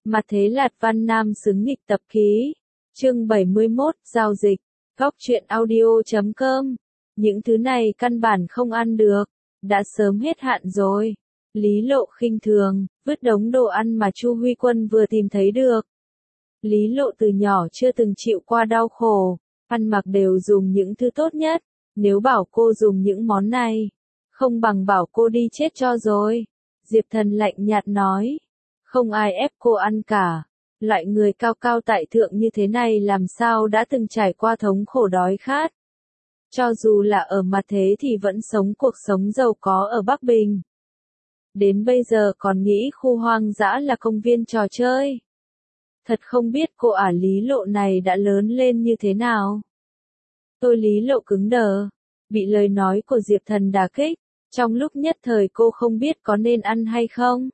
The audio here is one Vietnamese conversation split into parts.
Mặt thế Lạt Văn Nam xứng nghịch tập ký. Chương 71, giao dịch. Góc truyện audio.com. Những thứ này căn bản không ăn được, đã sớm hết hạn rồi. Lý Lộ khinh thường, vứt đống đồ ăn mà Chu Huy Quân vừa tìm thấy được. Lý Lộ từ nhỏ chưa từng chịu qua đau khổ, ăn mặc đều dùng những thứ tốt nhất. Nếu bảo cô dùng những món này, không bằng bảo cô đi chết cho rồi. Diệp Thần lạnh nhạt nói. Không ai ép cô ăn cả. Loại người cao cao tại thượng như thế này làm sao đã từng trải qua thống khổ đói khát. Cho dù là ở mặt thế thì vẫn sống cuộc sống giàu có ở Bắc Bình. Đến bây giờ còn nghĩ khu hoang dã là công viên trò chơi. Thật không biết cô ả Lý Lộ này đã lớn lên như thế nào. Tôi Lý Lộ cứng đờ, bị lời nói của Diệp Thần đả kích. Trong lúc nhất thời cô không biết có nên ăn hay không.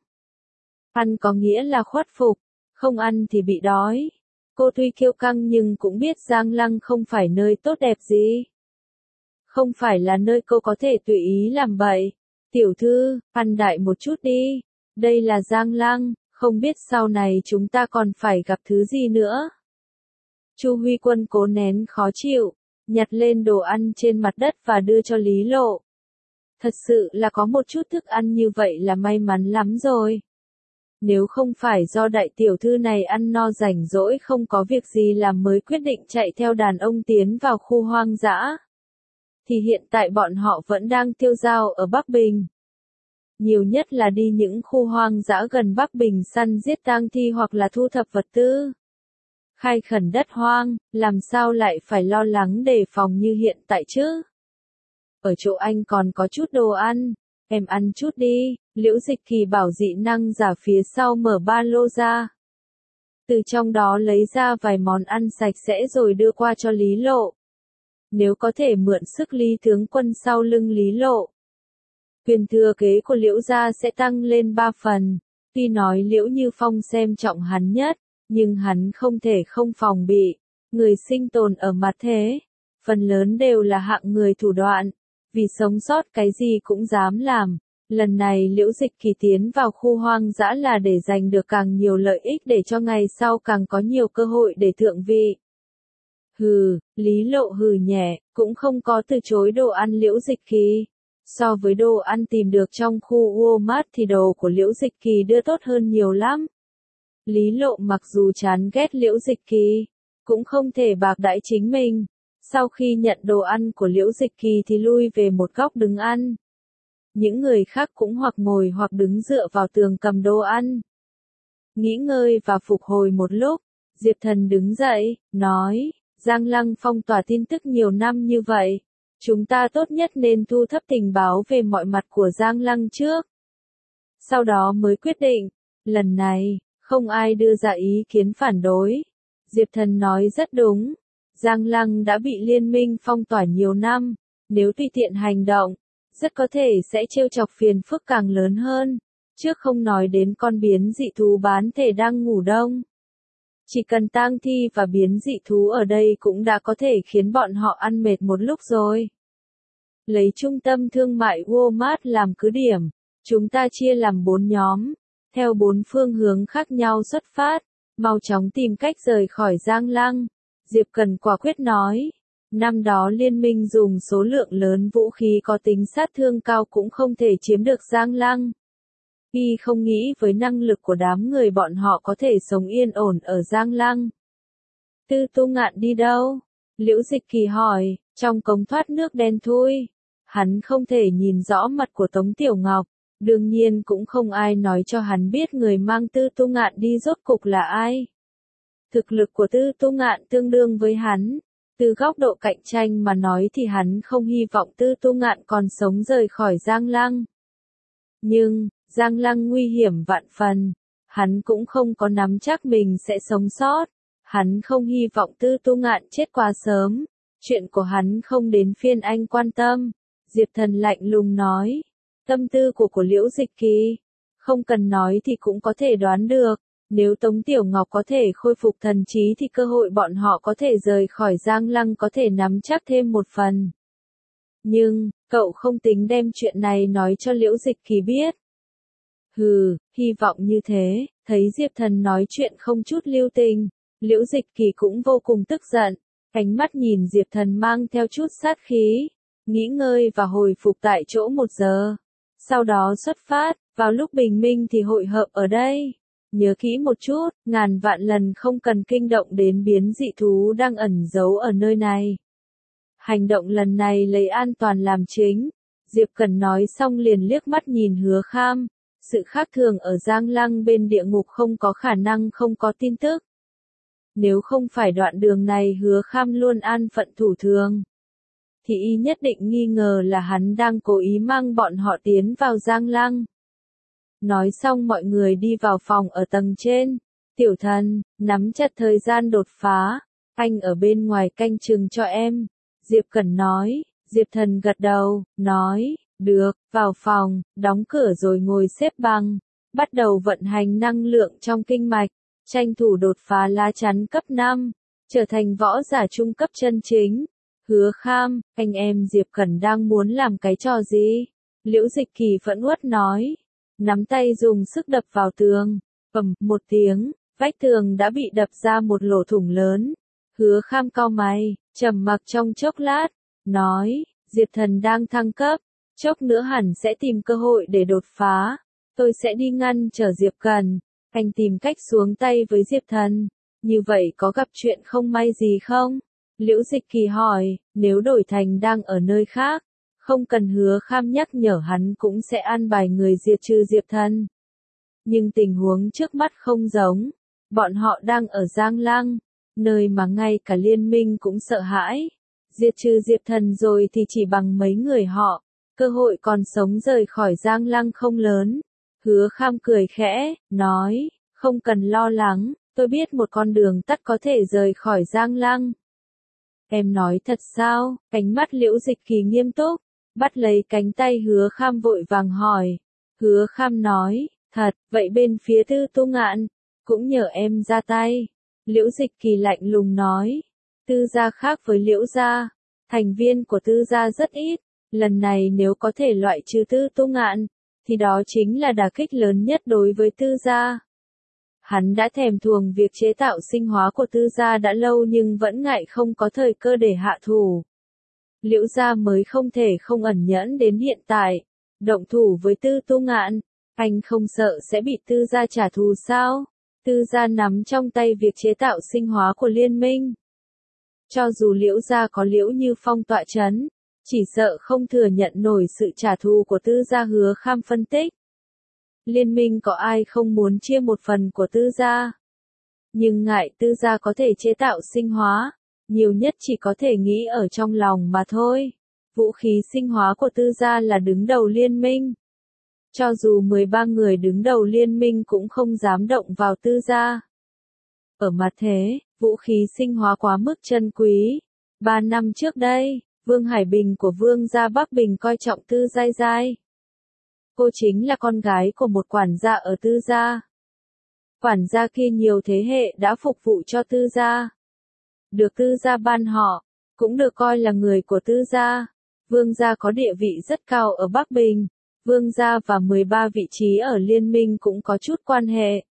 Ăn có nghĩa là khuất phục, không ăn thì bị đói. Cô tuy kiêu căng nhưng cũng biết Giang Lăng không phải nơi tốt đẹp gì. Không phải là nơi cô có thể tùy ý làm bậy. Tiểu thư, ăn đại một chút đi. Đây là Giang Lăng, không biết sau này chúng ta còn phải gặp thứ gì nữa. Chu Huy Quân cố nén khó chịu, nhặt lên đồ ăn trên mặt đất và đưa cho Lý Lộ. Thật sự là có một chút thức ăn như vậy là may mắn lắm rồi. Nếu không phải do đại tiểu thư này ăn no rảnh rỗi không có việc gì làm mới quyết định chạy theo đàn ông tiến vào khu hoang dã, thì hiện tại bọn họ vẫn đang tiêu dao ở Bắc Bình. Nhiều nhất là đi những khu hoang dã gần Bắc Bình săn giết tang thi hoặc là thu thập vật tư. Khai khẩn đất hoang, làm sao lại phải lo lắng đề phòng như hiện tại chứ? Ở chỗ anh còn có chút đồ ăn, em ăn chút đi. Liễu Dịch Kỳ bảo dị năng giả phía sau mở ba lô ra. Từ trong đó lấy ra vài món ăn sạch sẽ rồi đưa qua cho Lý Lộ. Nếu có thể mượn sức Lý tướng quân sau lưng Lý Lộ, quyền thừa kế của Liễu gia sẽ tăng lên 3 phần. Tuy nói Liễu Như Phong xem trọng hắn nhất, nhưng hắn không thể không phòng bị. Người sinh tồn ở mặt thế, phần lớn đều là hạng người thủ đoạn, vì sống sót cái gì cũng dám làm. Lần này Liễu Dịch Kỳ tiến vào khu hoang dã là để giành được càng nhiều lợi ích để cho ngày sau càng có nhiều cơ hội để thượng vị. Hừ, Lý Lộ hừ nhẹ, cũng không có từ chối đồ ăn Liễu Dịch Kỳ. So với đồ ăn tìm được trong khu Walmart thì đồ của Liễu Dịch Kỳ đưa tốt hơn nhiều lắm. Lý Lộ mặc dù chán ghét Liễu Dịch Kỳ, cũng không thể bạc đãi chính mình. Sau khi nhận đồ ăn của Liễu Dịch Kỳ thì lui về một góc đứng ăn. Những người khác cũng hoặc ngồi hoặc đứng dựa vào tường cầm đồ ăn. Nghỉ ngơi và phục hồi một lúc, Diệp Thần đứng dậy, nói, Giang Lăng phong tỏa tin tức nhiều năm như vậy. Chúng ta tốt nhất nên thu thập tình báo về mọi mặt của Giang Lăng trước. Sau đó mới quyết định. Lần này, không ai đưa ra ý kiến phản đối. Diệp Thần nói rất đúng. Giang Lăng đã bị liên minh phong tỏa nhiều năm. Nếu tùy tiện hành động, rất có thể sẽ trêu chọc phiền phức càng lớn hơn. Trước không nói đến con biến dị thú bán thể đang ngủ đông. Chỉ cần tang thi và biến dị thú ở đây cũng đã có thể khiến bọn họ ăn mệt một lúc rồi. Lấy trung tâm thương mại Walmart làm cứ điểm, chúng ta chia làm 4 nhóm, theo 4 phương hướng khác nhau xuất phát, mau chóng tìm cách rời khỏi Giang Lăng. Diệp Cần quả quyết nói. Năm đó liên minh dùng số lượng lớn vũ khí có tính sát thương cao cũng không thể chiếm được Giang Lăng. Y không nghĩ với năng lực của đám người bọn họ có thể sống yên ổn ở Giang Lăng. Tư Tu Ngạn đi đâu? Liễu Dịch Kỳ hỏi, trong cống thoát nước đen thui. Hắn không thể nhìn rõ mặt của Tống Tiểu Ngọc, đương nhiên cũng không ai nói cho hắn biết người mang Tư Tu Ngạn đi rốt cục là ai. Thực lực của Tư Tu Ngạn tương đương với hắn. Từ góc độ cạnh tranh mà nói thì hắn không hy vọng Tư Tu Ngạn còn sống rời khỏi Giang Lăng. Nhưng, Giang Lăng nguy hiểm vạn phần. Hắn cũng không có nắm chắc mình sẽ sống sót. Hắn không hy vọng Tư Tu Ngạn chết quá sớm. Chuyện của hắn không đến phiên anh quan tâm. Diệp Thần lạnh lùng nói. Tâm tư của Liễu Dịch Kỳ. Không cần nói thì cũng có thể đoán được. Nếu Tống Tiểu Ngọc có thể khôi phục thần trí thì cơ hội bọn họ có thể rời khỏi Giang Lăng có thể nắm chắc thêm một phần. Nhưng, cậu không tính đem chuyện này nói cho Liễu Dịch Kỳ biết. Hừ, Hy vọng như thế, thấy Diệp Thần nói chuyện không chút lưu tình, Liễu Dịch Kỳ cũng vô cùng tức giận, ánh mắt nhìn Diệp Thần mang theo chút sát khí, nghỉ ngơi và hồi phục tại chỗ 1 giờ. Sau đó xuất phát, vào lúc bình minh thì hội hợp ở đây. Nhớ kỹ một chút, ngàn vạn lần không cần kinh động đến biến dị thú đang ẩn giấu ở nơi này. Hành động lần này lấy an toàn làm chính. Diệp Cần nói xong liền liếc mắt nhìn Hứa Kham. Sự khác thường ở Giang Lăng bên địa ngục không có khả năng không có tin tức. Nếu không phải đoạn đường này Hứa Kham luôn an phận thủ thường, thì y nhất định nghi ngờ là hắn đang cố ý mang bọn họ tiến vào Giang Lăng. Nói xong mọi người đi vào phòng ở tầng trên. Tiểu Thần, nắm chặt thời gian đột phá, anh ở bên ngoài canh chừng cho em. Diệp Cẩn nói, Diệp Thần gật đầu, nói, được, vào phòng, đóng cửa rồi ngồi xếp bằng, bắt đầu vận hành năng lượng trong kinh mạch, tranh thủ đột phá lá chắn cấp 5, trở thành võ giả trung cấp chân chính. Hứa Kham, anh em Diệp Cẩn đang muốn làm cái trò gì? Liễu Dịch Kỳ phẫn uất nói, nắm tay dùng sức đập vào tường, ầm một tiếng, vách tường đã bị đập ra một lỗ thủng lớn. Hứa Kham cau mày, trầm mặc trong chốc lát, nói, Diệp Thần đang thăng cấp, chốc nữa hẳn sẽ tìm cơ hội để đột phá, tôi sẽ đi ngăn trở Diệp Cần, anh tìm cách xuống tay với Diệp Thần, như vậy có gặp chuyện không may gì không? Liễu Dịch Kỳ hỏi, nếu đổi thành đang ở nơi khác, không cần Hứa Kham nhắc nhở hắn cũng sẽ an bài người diệt trừ Diệp Thần. Nhưng tình huống trước mắt không giống, bọn họ đang ở Giang Lăng, nơi mà ngay cả liên minh cũng sợ hãi. Diệt trừ Diệp Thần rồi thì chỉ bằng mấy người họ, cơ hội còn sống rời khỏi Giang Lăng không lớn. Hứa Kham cười khẽ, nói, không cần lo lắng, tôi biết một con đường tắt có thể rời khỏi Giang Lăng. Em nói thật sao? Ánh mắt Liễu Dịch Kỳ nghiêm túc, bắt lấy cánh tay Hứa Kham vội vàng hỏi. Hứa Kham nói, thật, vậy bên phía Tư Tu Ngạn, cũng nhờ em ra tay. Liễu Dịch Kỳ lạnh lùng nói, Tư gia khác với Liễu gia, thành viên của Tư gia rất ít, lần này nếu có thể loại trừ Tư Tu Ngạn, thì đó chính là đả kích lớn nhất đối với Tư gia. Hắn đã thèm thuồng việc chế tạo sinh hóa của Tư gia đã lâu nhưng vẫn ngại không có thời cơ để hạ thủ. Liễu gia mới không thể không ẩn nhẫn đến hiện tại, động thủ với Tư Tu Ngạn, anh không sợ sẽ bị Tư gia trả thù sao? Tư gia nắm trong tay việc chế tạo sinh hóa của liên minh. Cho dù Liễu gia có Liễu Như Phong tọa chấn, chỉ sợ không thừa nhận nổi sự trả thù của Tư gia. Hứa Kham phân tích. Liên minh có ai không muốn chia một phần của Tư gia? Nhưng ngại Tư gia có thể chế tạo sinh hóa, nhiều nhất chỉ có thể nghĩ ở trong lòng mà thôi. Vũ khí sinh hóa của Tư gia là đứng đầu liên minh. Cho dù 13 người đứng đầu liên minh cũng không dám động vào Tư gia. Ở mặt thế, vũ khí sinh hóa quá mức chân quý. 3 năm trước đây, Vương Hải Bình của Vương gia Bắc Bình coi trọng Tư Giai Giai. Cô chính là con gái của một quản gia ở Tư gia. Quản gia kia nhiều thế hệ đã phục vụ cho Tư gia. Được Tư gia ban họ, cũng được coi là người của Tư gia. Vương gia có địa vị rất cao ở Bắc Bình. Vương gia và 13 vị trí ở liên minh cũng có chút quan hệ.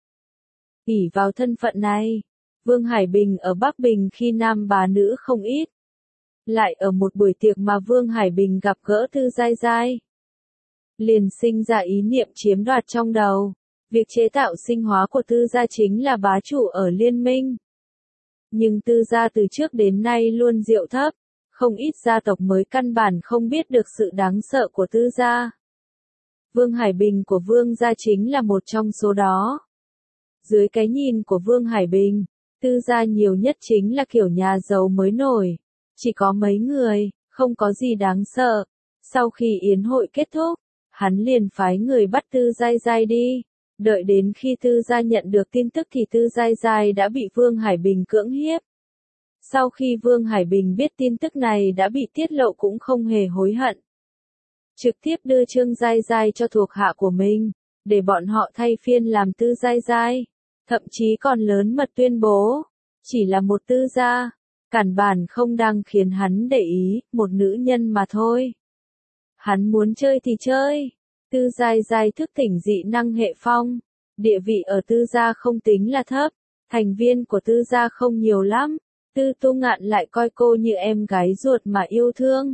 ỷ vào thân phận này, Vương Hải Bình ở Bắc Bình khi nam bá nữ không ít. Lại ở một buổi tiệc mà Vương Hải Bình gặp gỡ Tư Giai Giai, liền sinh ra ý niệm chiếm đoạt trong đầu. Việc chế tạo sinh hóa của Tư gia chính là bá chủ ở liên minh. Nhưng Tư gia từ trước đến nay luôn diệu thấp, không ít gia tộc mới căn bản không biết được sự đáng sợ của Tư gia. Vương Hải Bình của Vương gia chính là một trong số đó. Dưới cái nhìn của Vương Hải Bình, Tư gia nhiều nhất chính là kiểu nhà giàu mới nổi. Chỉ có mấy người, không có gì đáng sợ. Sau khi yến hội kết thúc, hắn liền phái người bắt Tư Giai Giai đi. Đợi đến khi Tư gia nhận được tin tức thì Tư Giai Giai đã bị Vương Hải Bình cưỡng hiếp. Sau khi Vương Hải Bình biết tin tức này đã bị tiết lộ cũng không hề hối hận. Trực tiếp đưa Trương Giai Giai cho thuộc hạ của mình, để bọn họ thay phiên làm Tư Giai Giai. Thậm chí còn lớn mật tuyên bố, chỉ là một Tư gia, cản bản không đang khiến hắn để ý, một nữ nhân mà thôi. Hắn muốn chơi thì chơi. Tư Giai Giai thức tỉnh dị năng hệ phong, địa vị ở Tư gia không tính là thấp, thành viên của Tư gia không nhiều lắm, Tư Tu Ngạn lại coi cô như em gái ruột mà yêu thương.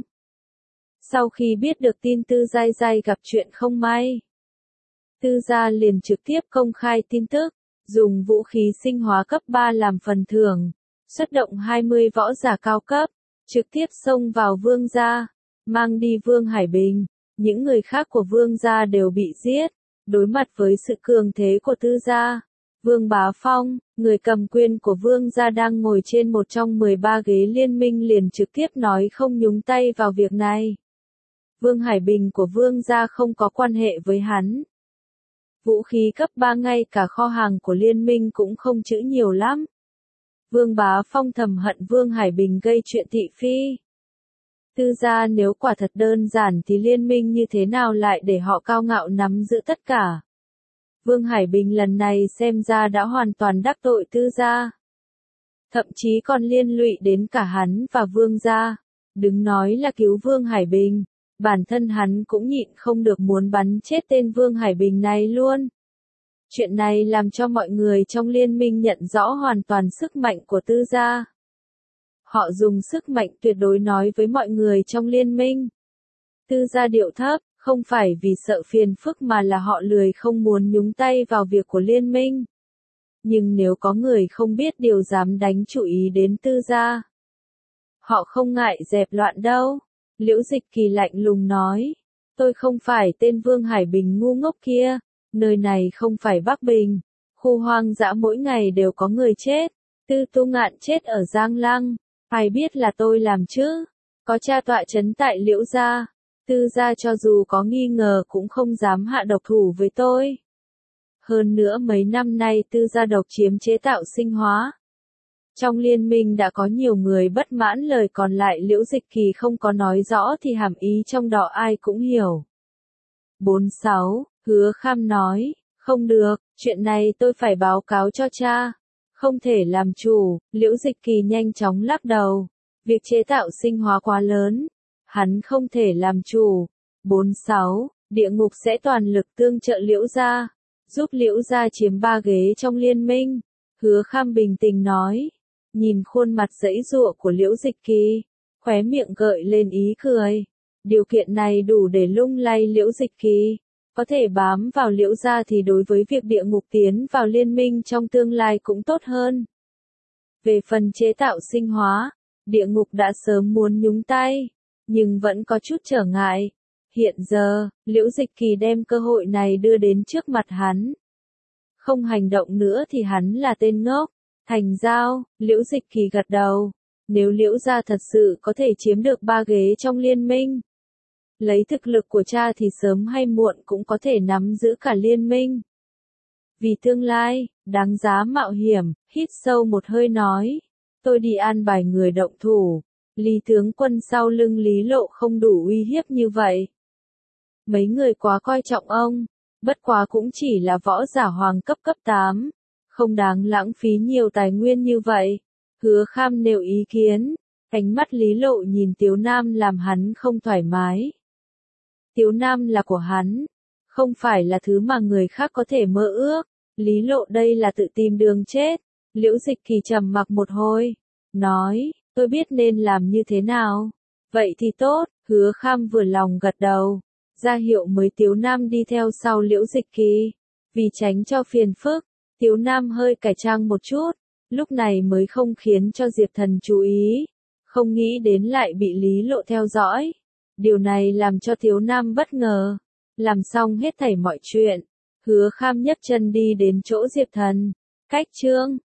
Sau khi biết được tin Tư Giai Giai gặp chuyện không may, Tư gia liền trực tiếp công khai tin tức, dùng vũ khí sinh hóa cấp 3 làm phần thưởng, xuất động 20 võ giả cao cấp, trực tiếp xông vào Vương gia, mang đi Vương Hải Bình. Những người khác của Vương gia đều bị giết. Đối mặt với sự cường thế của Tư gia, Vương Bá Phong, người cầm quyền của Vương gia đang ngồi trên một trong 13 ghế liên minh liền trực tiếp nói không nhúng tay vào việc này. Vương Hải Bình của Vương gia không có quan hệ với hắn. Vũ khí cấp 3 ngay cả kho hàng của liên minh cũng không trữ nhiều lắm. Vương Bá Phong thầm hận Vương Hải Bình gây chuyện thị phi. Tư gia nếu quả thật đơn giản thì liên minh như thế nào lại để họ cao ngạo nắm giữ tất cả. Vương Hải Bình lần này xem ra đã hoàn toàn đắc tội Tư gia. Thậm chí còn liên lụy đến cả hắn và Vương gia. Đừng nói là cứu Vương Hải Bình, bản thân hắn cũng nhịn không được muốn bắn chết tên Vương Hải Bình này luôn. Chuyện này làm cho mọi người trong liên minh nhận rõ hoàn toàn sức mạnh của Tư gia. Họ dùng sức mạnh tuyệt đối nói với mọi người trong liên minh. Tư gia điệu thấp, không phải vì sợ phiền phức mà là họ lười không muốn nhúng tay vào việc của liên minh. Nhưng nếu có người không biết điều dám đánh chú ý đến Tư gia, họ không ngại dẹp loạn đâu. Liễu Dịch Kỳ lạnh lùng nói, tôi không phải tên Vương Hải Bình ngu ngốc kia, nơi này không phải Bắc Bình, khu hoang dã mỗi ngày đều có người chết, Tư Tu Ngạn chết ở Giang Lăng, ai biết là tôi làm chứ, có cha tọa chấn tại Liễu gia, Tư gia cho dù có nghi ngờ cũng không dám hạ độc thủ với tôi. Hơn nữa mấy năm nay Tư gia độc chiếm chế tạo sinh hóa. Trong liên minh đã có nhiều người bất mãn, lời còn lại Liễu Dịch Kỳ không có nói rõ thì hàm ý trong đó ai cũng hiểu. 46. Hứa Kham nói, không được, chuyện này tôi phải báo cáo cho cha. Không thể làm chủ, Liễu Dịch Kỳ nhanh chóng lắc đầu. Việc chế tạo sinh hóa quá lớn, hắn không thể làm chủ. 46. Địa ngục sẽ toàn lực tương trợ Liễu gia, giúp Liễu gia chiếm 3 ghế trong liên minh. Hứa Kham bình tĩnh nói. Nhìn khuôn mặt giãy giụa của Liễu Dịch Kỳ, khóe miệng gợi lên ý cười. Điều kiện này đủ để lung lay Liễu Dịch Kỳ. Có thể bám vào Liễu gia thì đối với việc địa ngục tiến vào liên minh trong tương lai cũng tốt hơn. Về phần chế tạo sinh hóa, địa ngục đã sớm muốn nhúng tay, nhưng vẫn có chút trở ngại. Hiện giờ, Liễu Dịch Kỳ đem cơ hội này đưa đến trước mặt hắn. Không hành động nữa thì hắn là tên ngốc. Thành giao, Liễu Dịch Kỳ gật đầu. Nếu Liễu gia thật sự có thể chiếm được 3 ghế trong liên minh, lấy thực lực của cha thì sớm hay muộn cũng có thể nắm giữ cả liên minh. Vì tương lai, đáng giá mạo hiểm, hít sâu một hơi nói. Tôi đi an bài người động thủ. Lý tướng quân sau lưng Lý Lộ không đủ uy hiếp như vậy. Mấy người quá coi trọng ông, bất quá cũng chỉ là võ giả hoàng cấp 8. Không đáng lãng phí nhiều tài nguyên như vậy. Hứa Kham nêu ý kiến, ánh mắt Lý Lộ nhìn Tiếu Nam làm hắn không thoải mái. Tiếu Nam là của hắn, không phải là thứ mà người khác có thể mơ ước. Lý Lộ đây là tự tìm đường chết. Liễu Dịch Kỳ trầm mặc một hồi, nói, tôi biết nên làm như thế nào. Vậy thì tốt, Hứa Kham vừa lòng gật đầu, ra hiệu mới Tiếu Nam đi theo sau Liễu Dịch Kỳ. Vì tránh cho phiền phức, Tiếu Nam hơi cải trang một chút, lúc này mới không khiến cho Diệp Thần chú ý, không nghĩ đến lại bị Lý Lộ theo dõi. Điều này làm cho Tiếu Nam bất ngờ. Làm xong hết thảy mọi chuyện, Hứa Kham nhấc chân đi đến chỗ Diệp Thần. Cách chương